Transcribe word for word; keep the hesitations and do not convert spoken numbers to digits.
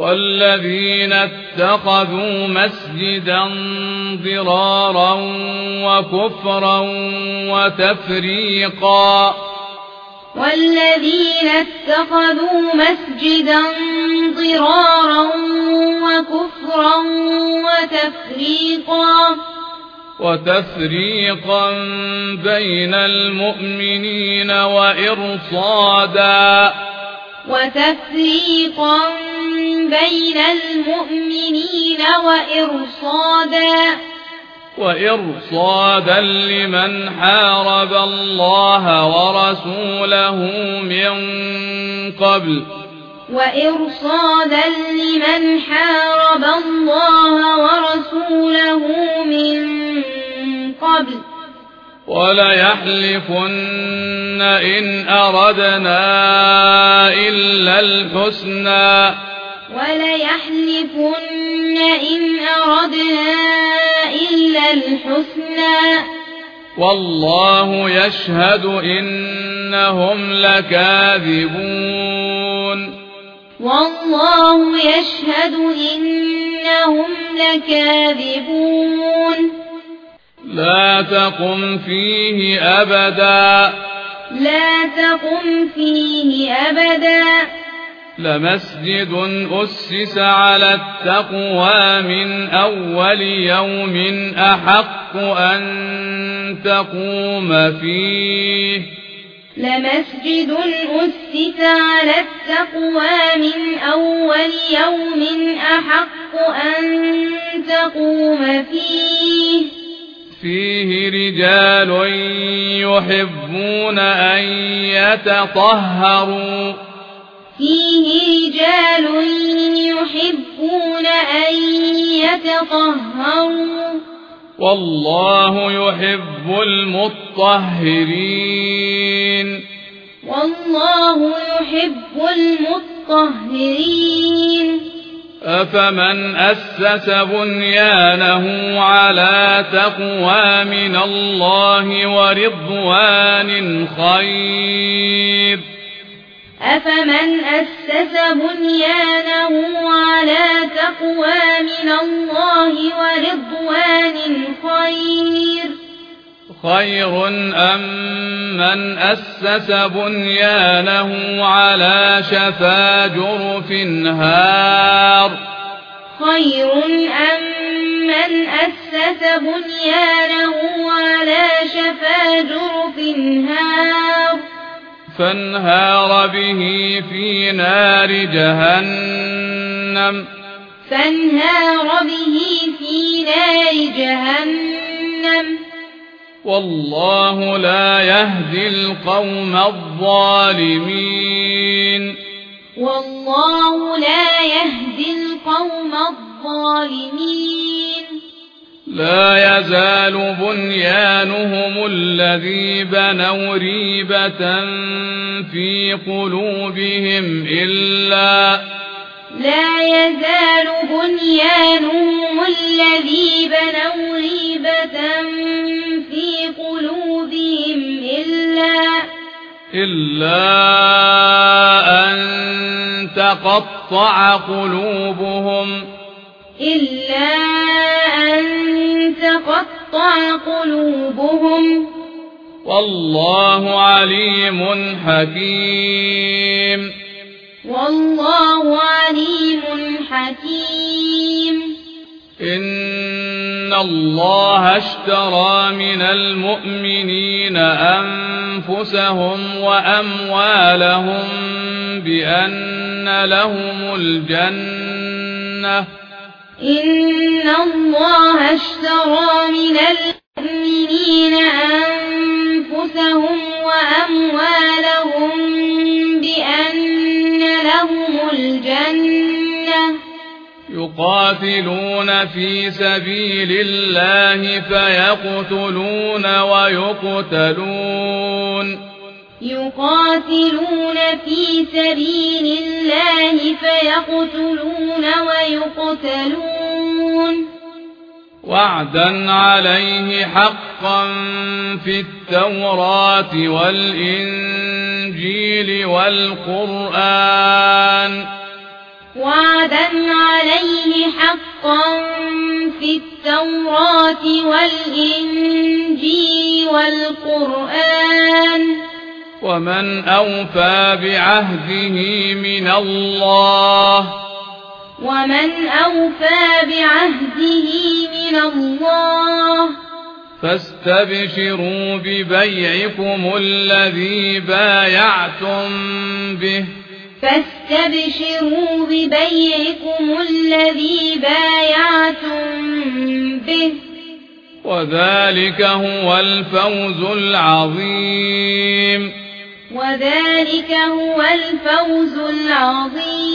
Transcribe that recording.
والذين اتخذوا مسجدا ضرارا وكفرا وتفريقا والذين اتخذوا مسجدا ضرارا وكفرا وتفريقا وتفريقا بين المؤمنين وإرصادا وتفريقا بين المؤمنين وإرصادا وإرصادا لمن حارب الله ورسوله من قبل وإرصادا لمن حارب الله ورسوله من قبل وليحلفن إن أردنا إلا الحسنى وليحلفن إن أردنا إلا الحسنى والله يشهد إنهم لكاذبون والله يشهد إنهم لكاذبون لا تقم فيه أبدا لا تقم فيه أبدا لمسجد أسس على التقوى من أول يوم أحق أن تقوم فيه لمسجد أسس على التقوى من أول يوم أحق أن تقوم فيه فيه رجال يحبون أن يتطهروا فيه رجال يحبون أن يتطهروا والله يحب المطهرين والله يحب المطهرين أفمن أسس بنيانه على تقوى من الله ورضوان خير أفمن أسس بنيانه على تقوى من الله ورضوان خير خير أم من أسس بنيانه على شفا جرف هار خير أم من أسس بنيانه على شفا جرف هار فانهار به في نار جهنم فانهار به في نار جهنم والله لا يهدي القوم الظالمين والله لا يهدي القوم الظالمين لا يزال بنيانهم الذي بنوا ريبة في قلوبهم إلا لا يزال بنيانهم الذي بنوا ريبة في قلوبهم إلا إلا أن تقطع قلوبهم إلا أن تقطع قلوبهم والله عليم حكيم والله عليم حكيم إن الله اشترى من المؤمنين أنفسهم وأموالهم بأن لهم الجنة إن الله اشترى من المؤمنين أنفسهم وأموالهم بأن لهم الجنة يقاتلون في سبيل الله فيقتلون ويقتلون يقاتلون في سبيل الله فيقتلون ويقتلون وعدا عليه حقا في التوراة والإنجيل والقرآن وعدا عليه حقا في التوراة والإنجيل والقرآن ومن أوفى بعهده من الله ومن أوفى بعهده من الله فاستبشروا ببيعكم الذي بايعتم به فاستبشروا ببيعكم الذي بايعتم به وذلك هو الفوز العظيم وذلك هو الفوز العظيم